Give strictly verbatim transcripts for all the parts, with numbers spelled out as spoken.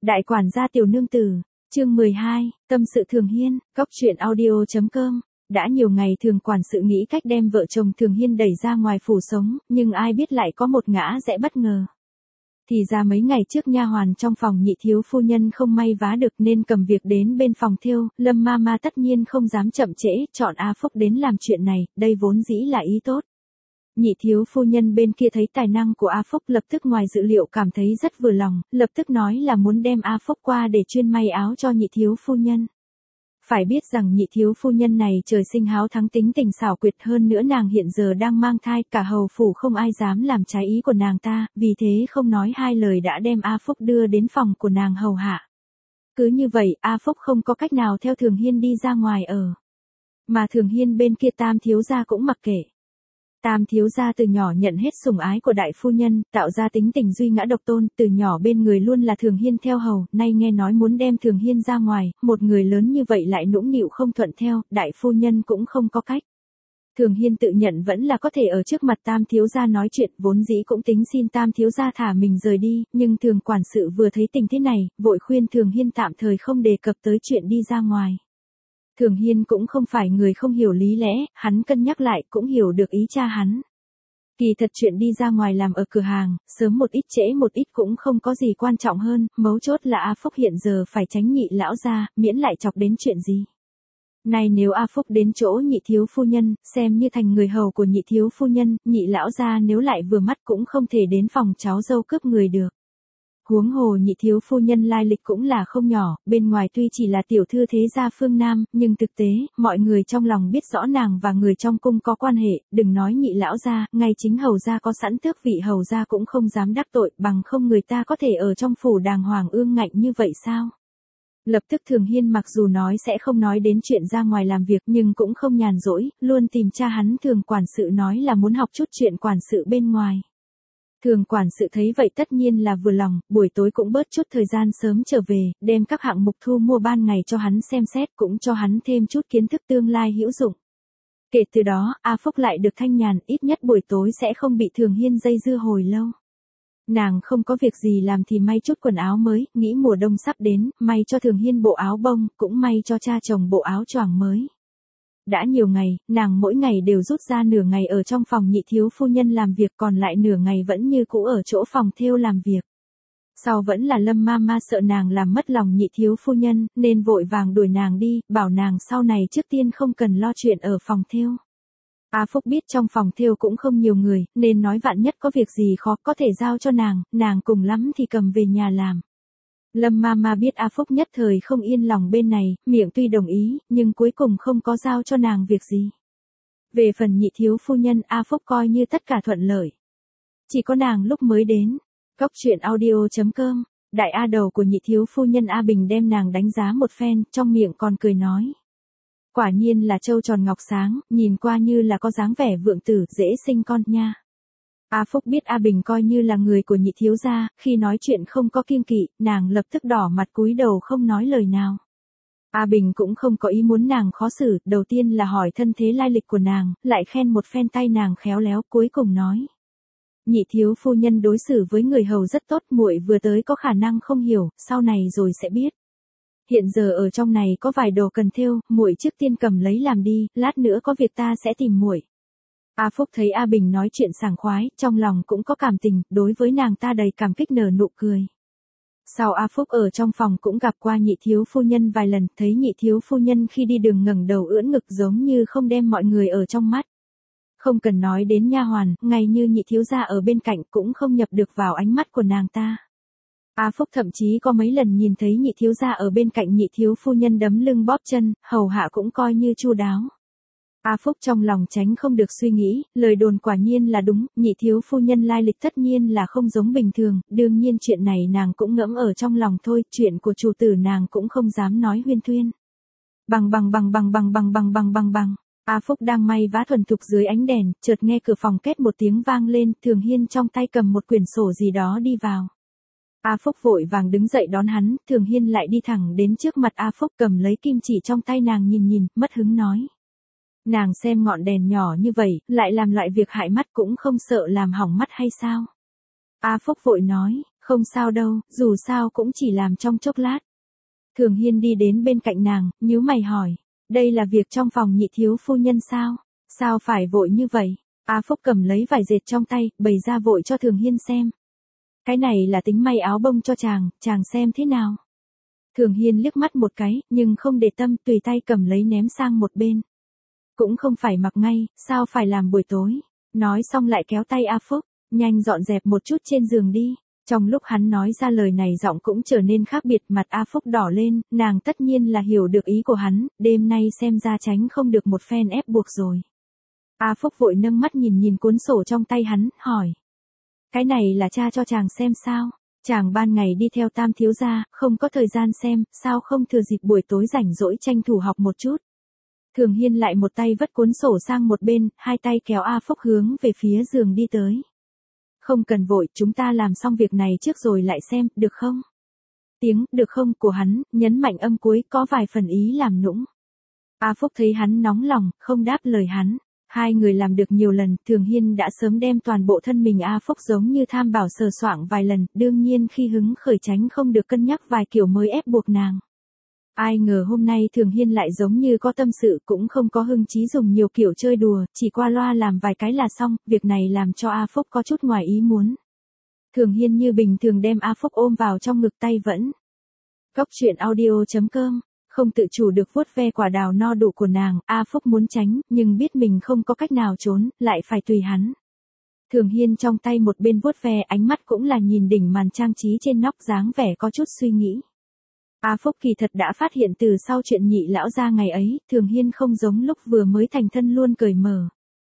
Đại quản gia tiểu nương tử, chương mười hai, tâm sự Thường Hiên, góc truyện audio.com. Đã nhiều ngày Thường quản sự nghĩ cách đem vợ chồng Thường Hiên đẩy ra ngoài phủ sống, nhưng ai biết lại có một ngã rẽ bất ngờ. Thì ra mấy ngày trước nha hoàn trong phòng nhị thiếu phu nhân không may vá được nên cầm việc đến bên phòng thêu, Lâm ma ma tất nhiên không dám chậm trễ, chọn A Phúc đến làm chuyện này, đây vốn dĩ là ý tốt. Nhị thiếu phu nhân bên kia thấy tài năng của A Phúc lập tức ngoài dự liệu cảm thấy rất vừa lòng, lập tức nói là muốn đem A Phúc qua để chuyên may áo cho nhị thiếu phu nhân. Phải biết rằng nhị thiếu phu nhân này trời sinh háo thắng tính tình xảo quyệt, hơn nữa nàng hiện giờ đang mang thai, cả hầu phủ không ai dám làm trái ý của nàng ta, vì thế không nói hai lời đã đem A Phúc đưa đến phòng của nàng hầu hạ. Cứ như vậy A Phúc không có cách nào theo Thường Hiên đi ra ngoài ở. Mà Thường Hiên bên kia Tam thiếu gia cũng mặc kệ. Tam thiếu gia từ nhỏ nhận hết sủng ái của đại phu nhân, tạo ra tính tình duy ngã độc tôn, từ nhỏ bên người luôn là Thường Hiên theo hầu, nay nghe nói muốn đem Thường Hiên ra ngoài, một người lớn như vậy lại nũng nịu không thuận theo, đại phu nhân cũng không có cách. Thường Hiên tự nhận vẫn là có thể ở trước mặt Tam thiếu gia nói chuyện, vốn dĩ cũng tính xin Tam thiếu gia thả mình rời đi, nhưng Thường quản sự vừa thấy tình thế này, vội khuyên Thường Hiên tạm thời không đề cập tới chuyện đi ra ngoài. Thường Hiên cũng không phải người không hiểu lý lẽ, hắn cân nhắc lại cũng hiểu được ý cha hắn. Kỳ thật chuyện đi ra ngoài làm ở cửa hàng, sớm một ít trễ một ít cũng không có gì quan trọng hơn, mấu chốt là A Phúc hiện giờ phải tránh nhị lão gia, miễn lại chọc đến chuyện gì. Này nếu A Phúc đến chỗ nhị thiếu phu nhân, xem như thành người hầu của nhị thiếu phu nhân, nhị lão gia nếu lại vừa mắt cũng không thể đến phòng cháu dâu cướp người được. Huống hồ nhị thiếu phu nhân lai lịch cũng là không nhỏ, bên ngoài tuy chỉ là tiểu thư thế gia phương Nam, nhưng thực tế, mọi người trong lòng biết rõ nàng và người trong cung có quan hệ, đừng nói nhị lão gia, ngay chính hầu gia có sẵn tước vị hầu gia cũng không dám đắc tội, bằng không người ta có thể ở trong phủ đàng hoàng ương ngạnh như vậy sao? Lập tức Thường Hiên mặc dù nói sẽ không nói đến chuyện ra ngoài làm việc nhưng cũng không nhàn rỗi, luôn tìm cha hắn Thường quản sự nói là muốn học chút chuyện quản sự bên ngoài. Thường quản sự thấy vậy tất nhiên là vừa lòng, buổi tối cũng bớt chút thời gian sớm trở về, đem các hạng mục thu mua ban ngày cho hắn xem xét, cũng cho hắn thêm chút kiến thức tương lai hữu dụng. Kể từ đó, A Phúc lại được thanh nhàn, ít nhất buổi tối sẽ không bị Thường Hiên dây dưa hồi lâu. Nàng không có việc gì làm thì may chút quần áo mới, nghĩ mùa đông sắp đến, may cho Thường Hiên bộ áo bông, cũng may cho cha chồng bộ áo choàng mới. Đã nhiều ngày, nàng mỗi ngày đều rút ra nửa ngày ở trong phòng nhị thiếu phu nhân làm việc, còn lại nửa ngày vẫn như cũ ở chỗ phòng thêu làm việc. Sau vẫn là Lâm ma ma sợ nàng làm mất lòng nhị thiếu phu nhân, nên vội vàng đuổi nàng đi, bảo nàng sau này trước tiên không cần lo chuyện ở phòng thêu. A Phúc biết trong phòng thêu cũng không nhiều người, nên nói vạn nhất có việc gì khó có thể giao cho nàng, nàng cùng lắm thì cầm về nhà làm. Lâm ma ma biết A Phúc nhất thời không yên lòng bên này, miệng tuy đồng ý, nhưng cuối cùng không có giao cho nàng việc gì. Về phần nhị thiếu phu nhân, A Phúc coi như tất cả thuận lợi. Chỉ có nàng lúc mới đến. Góc truyện audio.com, đại A đầu của nhị thiếu phu nhân A Bình đem nàng đánh giá một phen, trong miệng còn cười nói. Quả nhiên là trâu tròn ngọc sáng, nhìn qua như là có dáng vẻ vượng tử, dễ sinh con nha. A Phúc biết A Bình coi như là người của nhị thiếu gia, khi nói chuyện không có kiêng kỵ, nàng lập tức đỏ mặt cúi đầu không nói lời nào. A Bình cũng không có ý muốn nàng khó xử, đầu tiên là hỏi thân thế lai lịch của nàng, lại khen một phen tay nàng khéo léo, cuối cùng nói. Nhị thiếu phu nhân đối xử với người hầu rất tốt, muội vừa tới có khả năng không hiểu, sau này rồi sẽ biết. Hiện giờ ở trong này có vài đồ cần thêu, muội trước tiên cầm lấy làm đi, lát nữa có việc ta sẽ tìm muội. A Phúc thấy A Bình nói chuyện sảng khoái, trong lòng cũng có cảm tình, đối với nàng ta đầy cảm kích nở nụ cười. Sau A Phúc ở trong phòng cũng gặp qua nhị thiếu phu nhân vài lần, thấy nhị thiếu phu nhân khi đi đường ngẩng đầu ưỡn ngực giống như không đem mọi người ở trong mắt. Không cần nói đến nha hoàn, ngay như nhị thiếu gia ở bên cạnh cũng không nhập được vào ánh mắt của nàng ta. A Phúc thậm chí có mấy lần nhìn thấy nhị thiếu gia ở bên cạnh nhị thiếu phu nhân đấm lưng bóp chân, hầu hạ cũng coi như chu đáo. A Phúc trong lòng tránh không được suy nghĩ, lời đồn quả nhiên là đúng, nhị thiếu phu nhân lai lịch tất nhiên là không giống bình thường, đương nhiên chuyện này nàng cũng ngẫm ở trong lòng thôi, chuyện của chủ tử nàng cũng không dám nói huyên thuyên. Bằng bằng bằng bằng bằng bằng bằng bằng bằng bằng. A Phúc đang may vá thuần thục dưới ánh đèn, chợt nghe cửa phòng két một tiếng vang lên, Thường Hiên trong tay cầm một quyển sổ gì đó đi vào. A Phúc vội vàng đứng dậy đón hắn, Thường Hiên lại đi thẳng đến trước mặt A Phúc cầm lấy kim chỉ trong tay nàng nhìn nhìn, mất hứng nói. Nàng xem ngọn đèn nhỏ như vậy, lại làm loại việc hại mắt cũng không sợ làm hỏng mắt hay sao? A Phúc vội nói, Không sao đâu, dù sao cũng chỉ làm trong chốc lát. Thường Hiên đi đến bên cạnh nàng, nhíu mày hỏi. Đây là việc trong phòng nhị thiếu phu nhân sao? Sao phải vội như vậy? A Phúc cầm lấy vải dệt trong tay, bày ra vội cho Thường Hiên xem. Cái này là tính may áo bông cho chàng, chàng xem thế nào? Thường Hiên liếc mắt một cái, nhưng không để tâm, tùy tay cầm lấy ném sang một bên. Cũng không phải mặc ngay, sao phải làm buổi tối? Nói xong lại kéo tay A Phúc, nhanh dọn dẹp một chút trên giường đi. Trong lúc hắn nói ra lời này giọng cũng trở nên khác biệt, mặt A Phúc đỏ lên, nàng tất nhiên là hiểu được ý của hắn, đêm nay xem ra tránh không được một phen ép buộc rồi. A Phúc vội nâng mắt nhìn nhìn cuốn sổ trong tay hắn, hỏi. Cái này là cha cho chàng xem sao? Chàng ban ngày đi theo Tam thiếu gia, không có thời gian xem, sao không thừa dịp buổi tối rảnh rỗi tranh thủ học một chút? Thường Hiên lại một tay vất cuốn sổ sang một bên, hai tay kéo A Phúc hướng về phía giường đi tới. Không cần vội, chúng ta làm xong việc này trước rồi lại xem, được không? Tiếng, được không, của hắn, nhấn mạnh âm cuối, có vài phần ý làm nũng. A Phúc thấy hắn nóng lòng, không đáp lời hắn. Hai người làm được nhiều lần, Thường Hiên đã sớm đem toàn bộ thân mình A Phúc giống như tham bảo sờ soạng vài lần, đương nhiên khi hứng khởi tránh không được cân nhắc vài kiểu mới ép buộc nàng. Ai ngờ hôm nay Thường Hiên lại giống như có tâm sự, cũng không có hưng chí dùng nhiều kiểu chơi đùa, chỉ qua loa làm vài cái là xong, việc này làm cho A Phúc có chút ngoài ý muốn. Thường Hiên như bình thường đem A Phúc ôm vào trong ngực, tay vẫn. Cốc truyện audio chấm com, không tự chủ được vuốt ve quả đào no đủ của nàng, A Phúc muốn tránh, nhưng biết mình không có cách nào trốn, lại phải tùy hắn. Thường Hiên trong tay một bên vuốt ve, ánh mắt cũng là nhìn đỉnh màn trang trí trên nóc, dáng vẻ có chút suy nghĩ. A Phúc kỳ thật đã phát hiện từ sau chuyện nhị lão gia ngày ấy, Thường Hiên không giống lúc vừa mới thành thân luôn cởi mở.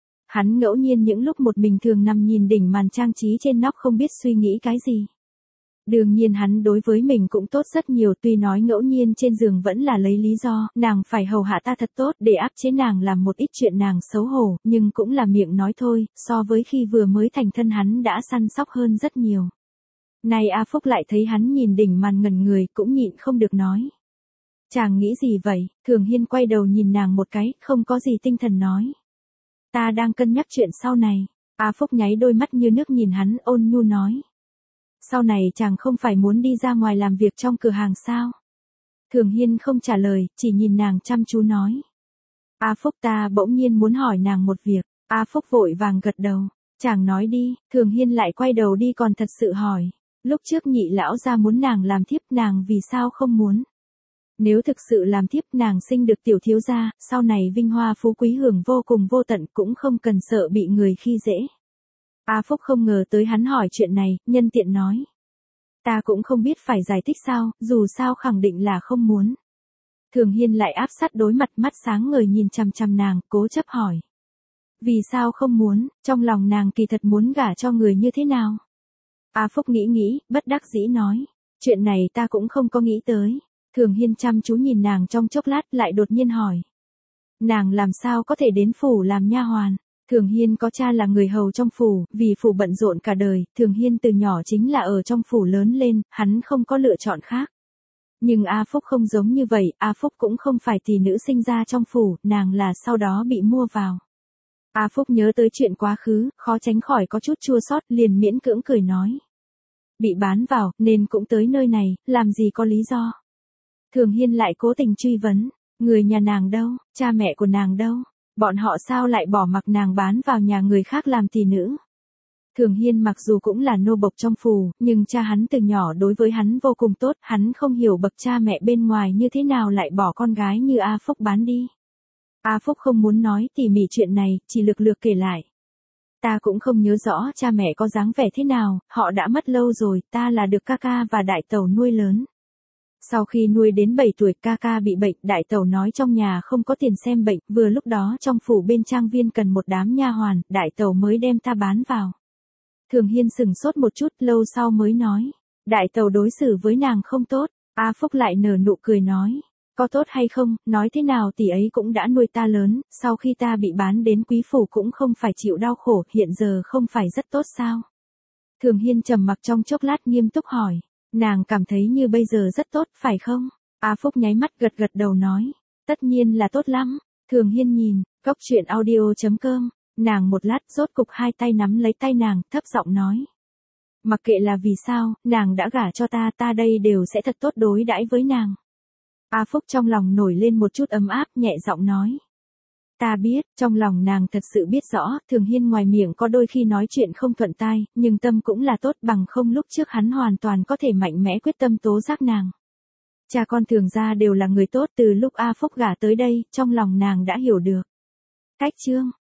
Hắn ngẫu nhiên những lúc một mình thường nằm nhìn đỉnh màn trang trí trên nóc không biết suy nghĩ cái gì. Đương nhiên hắn đối với mình cũng tốt rất nhiều, tuy nói ngẫu nhiên trên giường vẫn là lấy lý do, nàng phải hầu hạ ta thật tốt để áp chế nàng làm một ít chuyện nàng xấu hổ, nhưng cũng là miệng nói thôi, so với khi vừa mới thành thân hắn đã săn sóc hơn rất nhiều. Này A Phúc lại thấy hắn nhìn đỉnh màn ngẩn người, cũng nhịn không được nói. Chàng nghĩ gì vậy? Thường Hiên quay đầu nhìn nàng một cái, không có gì tinh thần nói. Ta đang cân nhắc chuyện sau này. A Phúc nháy đôi mắt như nước nhìn hắn, ôn nhu nói. Sau này chàng không phải muốn đi ra ngoài làm việc trong cửa hàng sao? Thường Hiên không trả lời, chỉ nhìn nàng chăm chú nói. A Phúc, ta bỗng nhiên muốn hỏi nàng một việc. A Phúc vội vàng gật đầu. Chàng nói đi. Thường Hiên lại quay đầu đi, còn thật sự hỏi. Lúc trước nhị lão gia muốn nàng làm thiếp, nàng vì sao không muốn? Nếu thực sự làm thiếp, nàng sinh được tiểu thiếu gia, sau này vinh hoa phú quý hưởng vô cùng vô tận, cũng không cần sợ bị người khi dễ. A Phúc không ngờ tới hắn hỏi chuyện này, nhân tiện nói. Ta cũng không biết phải giải thích sao, dù sao khẳng định là không muốn. Thường Hiên lại áp sát đối mặt, mắt sáng ngời nhìn chằm chằm nàng, cố chấp hỏi. Vì sao không muốn, trong lòng nàng kỳ thật muốn gả cho người như thế nào? A Phúc nghĩ nghĩ, bất đắc dĩ nói. Chuyện này ta cũng không có nghĩ tới. Thường Hiên chăm chú nhìn nàng trong chốc lát, lại đột nhiên hỏi. Nàng làm sao có thể đến phủ làm nha hoàn? Thường Hiên có cha là người hầu trong phủ, vì phủ bận rộn cả đời, Thường Hiên từ nhỏ chính là ở trong phủ lớn lên, hắn không có lựa chọn khác. Nhưng A Phúc không giống như vậy, A Phúc cũng không phải tỷ nữ sinh ra trong phủ, nàng là sau đó bị mua vào. A Phúc nhớ tới chuyện quá khứ, khó tránh khỏi có chút chua xót, liền miễn cưỡng cười nói. Bị bán vào, nên cũng tới nơi này, làm gì có lý do. Thường Hiên lại cố tình truy vấn, người nhà nàng đâu, cha mẹ của nàng đâu, bọn họ sao lại bỏ mặc nàng bán vào nhà người khác làm tỷ nữ. Thường Hiên mặc dù cũng là nô bộc trong phủ, nhưng cha hắn từ nhỏ đối với hắn vô cùng tốt, hắn không hiểu bậc cha mẹ bên ngoài như thế nào lại bỏ con gái như A Phúc bán đi. A Phúc không muốn nói tỉ mỉ chuyện này, chỉ lược lược kể lại. Ta cũng không nhớ rõ cha mẹ có dáng vẻ thế nào, họ đã mất lâu rồi, ta là được ca ca và đại tẩu nuôi lớn. Sau khi nuôi đến bảy tuổi, ca ca bị bệnh, đại tẩu nói trong nhà không có tiền xem bệnh, vừa lúc đó trong phủ bên trang viên cần một đám nha hoàn, đại tẩu mới đem ta bán vào. Thường Hiên sừng sốt một chút, lâu sau mới nói, đại tẩu đối xử với nàng không tốt. A Phúc lại nở nụ cười nói, có tốt hay không, nói thế nào tỷ ấy cũng đã nuôi ta lớn, sau khi ta bị bán đến quý phủ cũng không phải chịu đau khổ, hiện giờ không phải rất tốt sao? Thường Hiên trầm mặc trong chốc lát, nghiêm túc hỏi, nàng cảm thấy như bây giờ rất tốt, phải không? A Phúc nháy mắt gật gật đầu nói, tất nhiên là tốt lắm. Thường Hiên nhìn, cốc truyện audio chấm com, nàng một lát rốt cục hai tay nắm lấy tay nàng, thấp giọng nói. Mặc kệ là vì sao, nàng đã gả cho ta, ta đây đều sẽ thật tốt đối đãi với nàng. A Phúc trong lòng nổi lên một chút ấm áp, nhẹ giọng nói. Ta biết, trong lòng nàng thật sự biết rõ, Thường Hiên ngoài miệng có đôi khi nói chuyện không thuận tai, nhưng tâm cũng là tốt, bằng không lúc trước hắn hoàn toàn có thể mạnh mẽ quyết tâm tố giác nàng. Cha con Thường gia đều là người tốt, từ lúc A Phúc gả tới đây, trong lòng nàng đã hiểu được. Cách chương